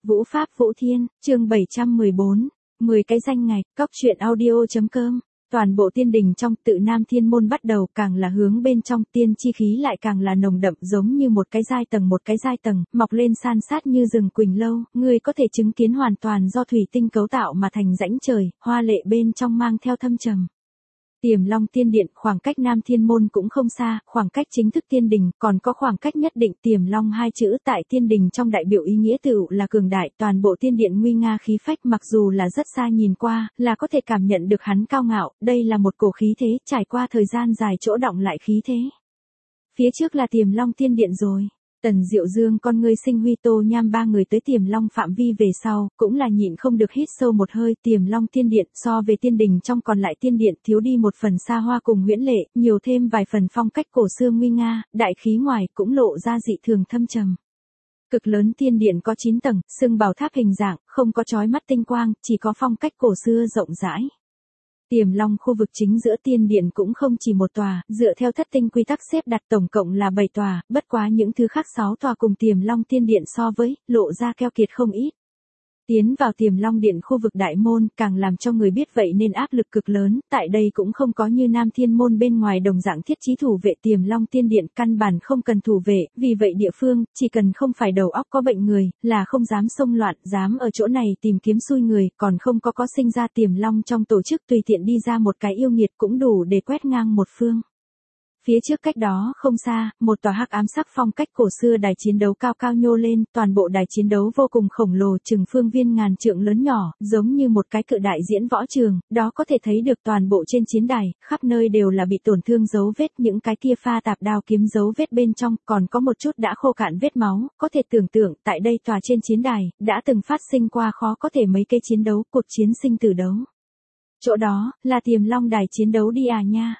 Vũ Pháp Vũ Thiên, chương 714, 10 cái danh ngạch, cóc truyện audio.com. Toàn bộ tiên đình trong tự Nam Thiên Môn bắt đầu càng là hướng bên trong, tiên chi khí lại càng là nồng đậm, giống như một cái giai tầng, mọc lên san sát như rừng Quỳnh Lâu, người có thể chứng kiến hoàn toàn do thủy tinh cấu tạo mà thành rãnh trời, hoa lệ bên trong mang theo thâm trầm. Tiềm Long Tiên Điện, khoảng cách Nam Thiên Môn cũng không xa, khoảng cách chính thức tiên đình, còn có khoảng cách nhất định. Tiềm Long hai chữ tại tiên đình trong đại biểu ý nghĩa tựu là cường đại, toàn bộ tiên điện nguy nga khí phách, mặc dù là rất xa nhìn qua, là có thể cảm nhận được hắn cao ngạo, đây là một cổ khí thế, trải qua thời gian dài chỗ đọng lại khí thế. Phía trước là Tiềm Long Tiên Điện rồi. Tần Diệu Dương con ngươi sinh huy Tô Nham ba người tới Tiềm Long phạm vi về sau, cũng là nhịn không được hít sâu một hơi. Tiềm Long Tiên Điện so về tiên đình trong còn lại tiên điện thiếu đi một phần xa hoa cùng huyễn lệ, nhiều thêm vài phần phong cách cổ xưa nguy nga, đại khí ngoài cũng lộ ra dị thường thâm trầm. Cực lớn tiên điện có 9 tầng, xưng bảo tháp hình dạng, không có chói mắt tinh quang, chỉ có phong cách cổ xưa rộng rãi. Tiềm Long khu vực chính giữa tiên điện cũng không chỉ một tòa, dựa theo thất tinh quy tắc xếp đặt tổng cộng là 7 tòa, bất quá những thứ khác 6 tòa cùng Tiềm Long Tiên Điện so với, lộ ra keo kiệt không ít. Tiến vào Tiềm Long Điện khu vực đại môn, càng làm cho người biết vậy nên áp lực cực lớn, tại đây cũng không có như Nam Thiên Môn bên ngoài đồng dạng thiết trí thủ vệ. Tiềm Long Tiên Điện căn bản không cần thủ vệ, vì vậy địa phương, chỉ cần không phải đầu óc có bệnh người, là không dám xông loạn, dám ở chỗ này tìm kiếm xui người, còn không có sinh ra Tiềm Long trong tổ chức tùy tiện đi ra một cái yêu nghiệt cũng đủ để quét ngang một phương. Phía trước cách đó không xa, một tòa hắc ám sắc phong cách cổ xưa đài chiến đấu cao cao nhô lên, toàn bộ đài chiến đấu vô cùng khổng lồ, chừng phương viên ngàn trượng lớn nhỏ, giống như một cái cự đại diễn võ trường, đó có thể thấy được toàn bộ trên chiến đài, khắp nơi đều là bị tổn thương dấu vết, những cái kia pha tạp đao kiếm dấu vết bên trong, còn có một chút đã khô cạn vết máu, có thể tưởng tượng, tại đây tòa trên chiến đài, đã từng phát sinh qua khó có thể mấy cái chiến đấu, cuộc chiến sinh tử đấu. Chỗ đó, là Tiềm Long đài chiến đấu đi à nha.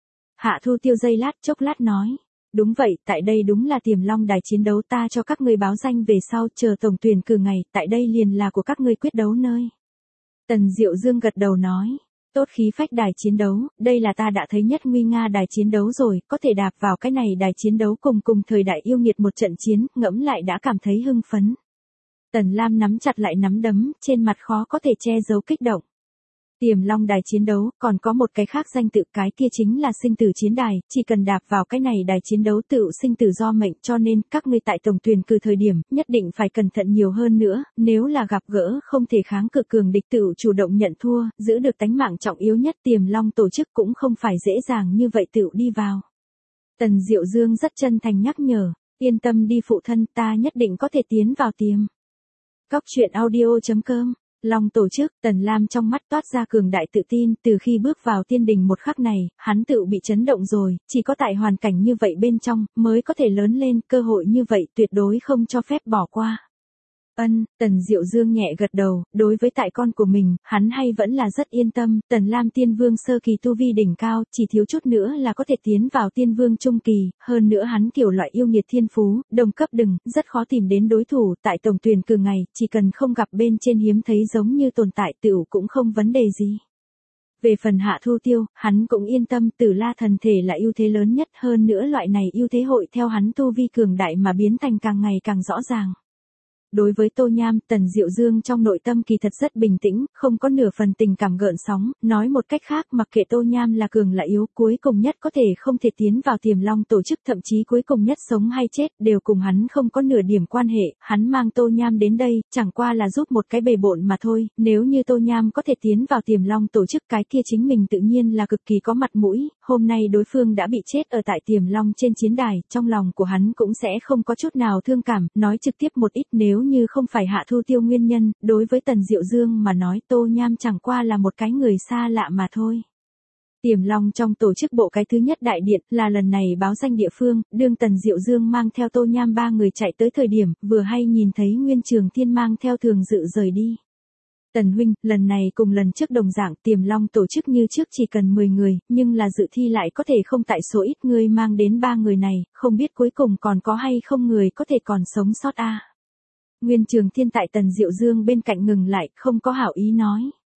Hạ Thu Tiêu giây lát chốc lát nói. Đúng vậy, tại đây đúng là Tiềm Long đài chiến đấu, ta cho các ngươi báo danh về sau, chờ tổng tuyển cử ngày, tại đây liền là của các ngươi quyết đấu nơi. Tần Diệu Dương gật đầu nói. Tốt khí phách đài chiến đấu, đây là ta đã thấy nhất nguy nga đài chiến đấu rồi, có thể đạp vào cái này đài chiến đấu cùng thời đại yêu nghiệt một trận chiến, ngẫm lại đã cảm thấy hưng phấn. Tần Lam nắm chặt lại nắm đấm, trên mặt khó có thể che giấu kích động. Tiềm Long đài chiến đấu, còn có một cái khác danh tự, cái kia chính là sinh tử chiến đài, chỉ cần đạp vào cái này đài chiến đấu tự sinh tử do mệnh, cho nên, các ngươi tại tổng tuyển cử thời điểm, nhất định phải cẩn thận nhiều hơn nữa, nếu là gặp gỡ không thể kháng cự cường địch tự chủ động nhận thua, giữ được tánh mạng trọng yếu nhất. Tiềm Long tổ chức cũng không phải dễ dàng như vậy tự đi vào. Tần Diệu Dương rất chân thành nhắc nhở, yên tâm đi phụ thân, ta nhất định có thể tiến vào Tiềm. Cóc truyện audio.com. Long tổ chức, Tần Lam trong mắt toát ra cường đại tự tin, từ khi bước vào tiên đình một khắc này, hắn tự bị chấn động rồi, chỉ có tại hoàn cảnh như vậy bên trong, mới có thể lớn lên, cơ hội như vậy tuyệt đối không cho phép bỏ qua. Tần Diệu Dương nhẹ gật đầu, đối với tại con của mình, hắn hay vẫn là rất yên tâm. Tần Lam Tiên Vương sơ kỳ tu vi đỉnh cao, chỉ thiếu chút nữa là có thể tiến vào Tiên Vương trung kỳ, hơn nữa hắn kiểu loại yêu nghiệt thiên phú, đồng cấp đừng, rất khó tìm đến đối thủ. Tại tổng tuyển cử ngày, chỉ cần không gặp bên trên hiếm thấy giống như tồn tại tựu cũng không vấn đề gì. Về phần Hạ Thu Tiêu, hắn cũng yên tâm, Tử La thần thể là ưu thế lớn nhất, hơn nữa loại này ưu thế hội theo hắn tu vi cường đại mà biến thành càng ngày càng rõ ràng. Đối với Tô Nham, Tần Diệu Dương trong nội tâm kỳ thật rất bình tĩnh, không có nửa phần tình cảm gợn sóng, nói một cách khác, mặc kệ Tô Nham là cường là yếu, cuối cùng nhất có thể không thể tiến vào Tiềm Long tổ chức, thậm chí cuối cùng nhất sống hay chết, đều cùng hắn không có nửa điểm quan hệ, hắn mang Tô Nham đến đây, chẳng qua là giúp một cái bề bộn mà thôi, nếu như Tô Nham có thể tiến vào Tiềm Long tổ chức, cái kia chính mình tự nhiên là cực kỳ có mặt mũi, hôm nay đối phương đã bị chết ở tại Tiềm Long trên chiến đài, trong lòng của hắn cũng sẽ không có chút nào thương cảm, nói trực tiếp một ít, nếu như không phải Hạ Thu Tiêu nguyên nhân, đối với Tần Diệu Dương mà nói Tô Nham chẳng qua là một cái người xa lạ mà thôi. Tiềm Long trong tổ chức bộ cái thứ nhất đại điện là lần này báo danh địa phương, đương Tần Diệu Dương mang theo Tô Nham ba người chạy tới thời điểm, vừa hay nhìn thấy Nguyên Trường Thiên mang theo Thường Dự rời đi. Tần huynh, lần này cùng lần trước đồng dạng, Tiềm Long tổ chức như trước chỉ cần 10 người, nhưng là dự thi lại có thể không tại số ít, người mang đến 3 người này, không biết cuối cùng còn có hay không người có thể còn sống sót a. Nguyên Trường Thiên tại Tần Diệu Dương bên cạnh ngừng lại, không có hảo ý nói.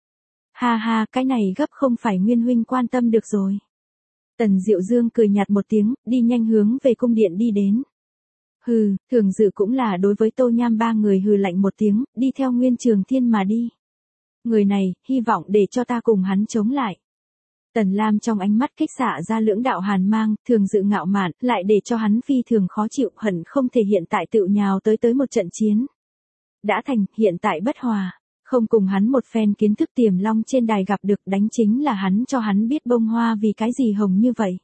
Ha ha, cái này gấp không phải Nguyên huynh quan tâm được rồi. Tần Diệu Dương cười nhạt một tiếng, đi nhanh hướng về cung điện đi đến. Hừ, Thường Dự cũng là đối với Tô Nham ba người hừ lạnh một tiếng, đi theo Nguyên Trường Thiên mà đi. Người này, hy vọng để cho ta cùng hắn chống lại. Tần Lam trong ánh mắt kích xạ ra lưỡng đạo hàn mang, Thường Dự ngạo mạn, lại để cho hắn phi thường khó chịu, hận không thể hiện tại tự nhào tới một trận chiến. Đã thành, hiện tại bất hòa, không cùng hắn một phen kiến thức Tiềm Long trên đài gặp được, đánh chính là hắn cho hắn biết bông hoa vì cái gì hồng như vậy.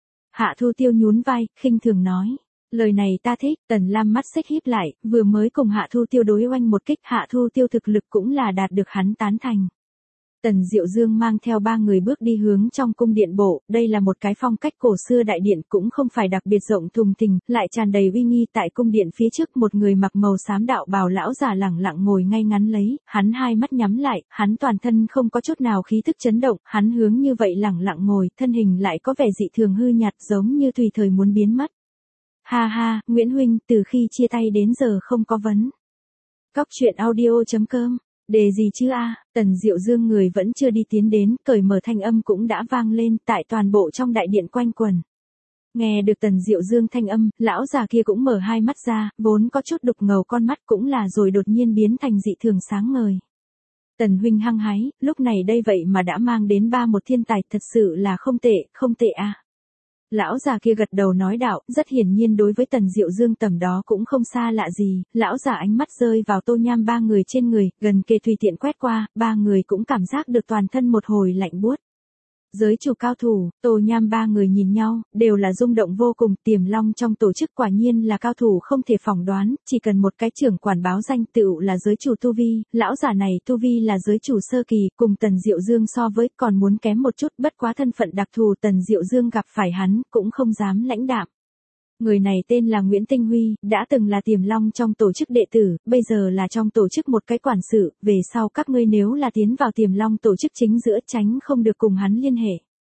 Hạ Thu Tiêu nhún vai, khinh thường nói. Lời này ta thích. Tần Lam mắt xích híp lại, vừa mới cùng Hạ Thu Tiêu đối oanh một kích, Hạ Thu Tiêu thực lực cũng là đạt được hắn tán thành. Tần Diệu Dương mang theo ba người bước đi hướng trong cung điện bộ, đây là một cái phong cách cổ xưa đại điện, cũng không phải đặc biệt rộng thùng thình, lại tràn đầy uy nghi. Tại cung điện phía trước một người mặc màu xám đạo bào lão già lẳng lặng ngồi ngay ngắn lấy, hắn hai mắt nhắm lại, hắn toàn thân không có chút nào khí thức chấn động, hắn hướng như vậy lẳng lặng ngồi, thân hình lại có vẻ dị thường hư nhạt, giống như tùy thời muốn biến mất. Ha ha, Nguyễn huynh, từ khi chia tay đến giờ không có vấn. Cóc truyện audio.com. Đề gì chứ a? Tần Diệu Dương người vẫn chưa đi tiến đến, cởi mở thanh âm cũng đã vang lên, tại toàn bộ trong đại điện quanh quần. Nghe được Tần Diệu Dương thanh âm, lão già kia cũng mở hai mắt ra, vốn có chút đục ngầu con mắt cũng là rồi đột nhiên biến thành dị thường sáng ngời. Tần huynh hăng hái, lúc này đây vậy mà đã mang đến một thiên tài, thật sự là không tệ a. Lão già kia gật đầu nói đạo, rất hiển nhiên đối với Tần Diệu Dương tầm đó cũng không xa lạ gì, lão già ánh mắt rơi vào Tô Nham ba người trên người, gần kề tùy tiện quét qua, ba người cũng cảm giác được toàn thân một hồi lạnh buốt. Giới chủ cao thủ, Tô Nham ba người nhìn nhau, đều là rung động vô cùng, Tiềm Long trong tổ chức quả nhiên là cao thủ không thể phỏng đoán, chỉ cần một cái trưởng quản báo danh tựu là giới chủ tu vi, lão giả này tu vi là giới chủ sơ kỳ, cùng Tần Diệu Dương so với còn muốn kém một chút, bất quá thân phận đặc thù Tần Diệu Dương gặp phải hắn, cũng không dám lãnh đạm. Người này tên là Nguyễn Tinh Huy, đã từng là Tiềm Long trong tổ chức đệ tử, bây giờ là trong tổ chức một cái quản sự, về sau các ngươi nếu là tiến vào Tiềm Long tổ chức chính giữa tránh không được cùng hắn liên hệ.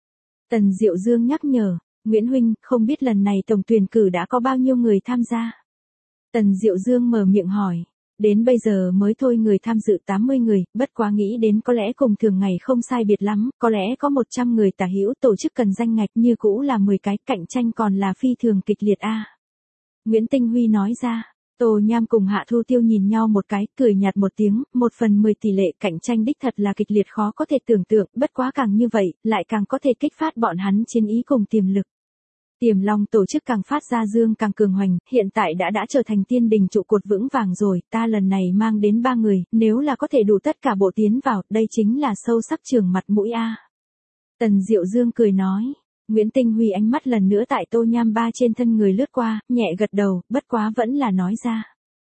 Tần Diệu Dương nhắc nhở, Nguyễn huynh, không biết lần này tổng tuyển cử đã có bao nhiêu người tham gia? Tần Diệu Dương mở miệng hỏi. Đến bây giờ mới thôi người tham dự 80 người, bất quá nghĩ đến có lẽ cùng thường ngày không sai biệt lắm, có lẽ có 100 người tả hữu, tổ chức cần danh ngạch như cũ là 10 cái, cạnh tranh còn là phi thường kịch liệt a. Nguyễn Tinh Huy nói ra. Tô Nham cùng Hạ Thu Tiêu nhìn nhau một cái, cười nhạt một tiếng, 1/10 tỷ lệ cạnh tranh đích thật là kịch liệt khó có thể tưởng tượng, bất quá càng như vậy, lại càng có thể kích phát bọn hắn chiến ý cùng tiềm lực. Tiềm Long tổ chức càng phát ra dương càng cường hoành, hiện tại đã trở thành tiên đình trụ cột vững vàng rồi, ta lần này mang đến 3 người, nếu là có thể đủ tất cả bộ tiến vào, đây chính là sâu sắc trường mặt mũi a. Tần Diệu Dương cười nói. Nguyễn Tinh Huy ánh mắt lần nữa tại Tô Nham ba trên thân người lướt qua, nhẹ gật đầu, bất quá vẫn là nói ra.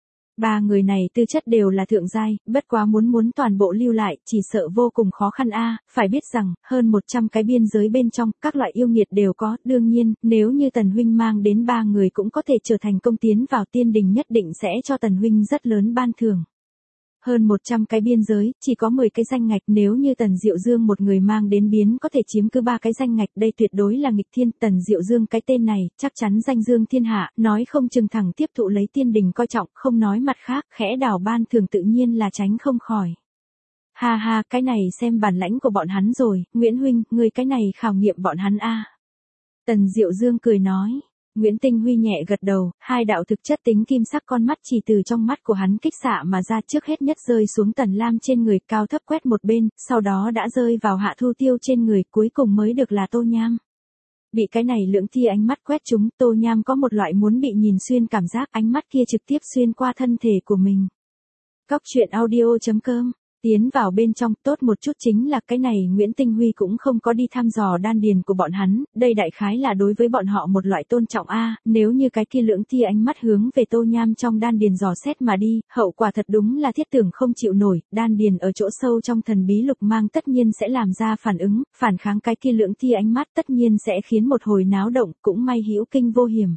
3 người này tư chất đều là thượng giai, bất quá muốn toàn bộ lưu lại, chỉ sợ vô cùng khó khăn a. Phải biết rằng, hơn 100 cái biên giới bên trong, các loại yêu nghiệt đều có, đương nhiên, nếu như Tần huynh mang đến 3 người cũng có thể trở thành công tiến vào tiên đình nhất định sẽ cho Tần huynh rất lớn ban thưởng. Hơn 100 cái biên giới, chỉ có 10 cái danh ngạch, nếu như Tần Diệu Dương một người mang đến biến có thể chiếm cứ 3 cái danh ngạch, đây tuyệt đối là nghịch thiên. Tần Diệu Dương cái tên này, chắc chắn danh dương thiên hạ, nói không chừng thẳng tiếp thụ lấy tiên đình coi trọng, không nói mặt khác, khẽ đảo ban thường tự nhiên là tránh không khỏi. Ha ha, cái này xem bản lãnh của bọn hắn rồi, Nguyễn huynh, người cái này khảo nghiệm bọn hắn a. Tần Diệu Dương cười nói. Nguyễn Tinh Huy nhẹ gật đầu, hai đạo thực chất tính kim sắc con mắt chỉ từ trong mắt của hắn kích xạ mà ra, trước hết nhất rơi xuống Tần Lam trên người, cao thấp quét một bên, sau đó đã rơi vào Hạ Thu Tiêu trên người, cuối cùng mới được là Tô Nham. Bị cái này lưỡng tia ánh mắt quét chúng, Tô Nham có một loại muốn bị nhìn xuyên cảm giác, ánh mắt kia trực tiếp xuyên qua thân thể của mình. Cóc truyện audio.com. Tiến vào bên trong, tốt một chút chính là cái này Nguyễn Tinh Huy cũng không có đi thăm dò đan điền của bọn hắn, đây đại khái là đối với bọn họ một loại tôn trọng a. Nếu như cái kia lưỡng tia ánh mắt hướng về Tô Nham trong đan điền dò xét mà đi, hậu quả thật đúng là thiết tưởng không chịu nổi, đan điền ở chỗ sâu trong thần bí lục mang tất nhiên sẽ làm ra phản ứng, phản kháng cái kia lưỡng tia ánh mắt, tất nhiên sẽ khiến một hồi náo động, cũng may hữu kinh vô hiểm.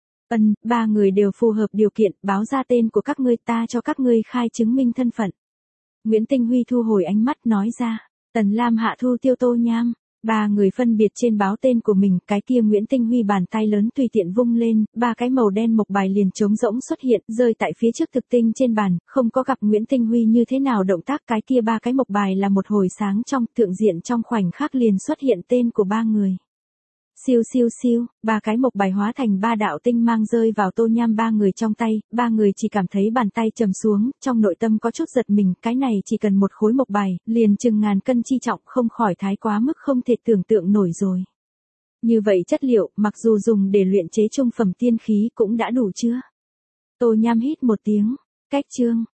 3 người đều phù hợp điều kiện, báo ra tên của các ngươi, ta cho các ngươi khai chứng minh thân phận. Nguyễn Tinh Huy thu hồi ánh mắt nói ra. Tần Lam, Hạ Thu Tiêu, Tô Nham, 3 người phân biệt trên báo tên của mình, cái kia Nguyễn Tinh Huy bàn tay lớn tùy tiện vung lên, 3 cái màu đen mộc bài liền trống rỗng xuất hiện, rơi tại phía trước thực tinh trên bàn, không có gặp Nguyễn Tinh Huy như thế nào động tác, cái kia 3 cái mộc bài là một hồi sáng trong, thượng diện trong khoảnh khắc liền xuất hiện tên của 3 người. Siêu siêu siêu, ba cái mộc bài hóa thành ba đạo tinh mang rơi vào Tô Nham ba người trong tay, ba người chỉ cảm thấy bàn tay trầm xuống, trong nội tâm có chút giật mình, cái này chỉ cần một khối mộc bài, liền chừng ngàn cân chi trọng, không khỏi thái quá mức không thể tưởng tượng nổi rồi. Như vậy chất liệu, mặc dù dùng để luyện chế trung phẩm tiên khí cũng đã đủ chưa? Tô Nham hít một tiếng, cách chương.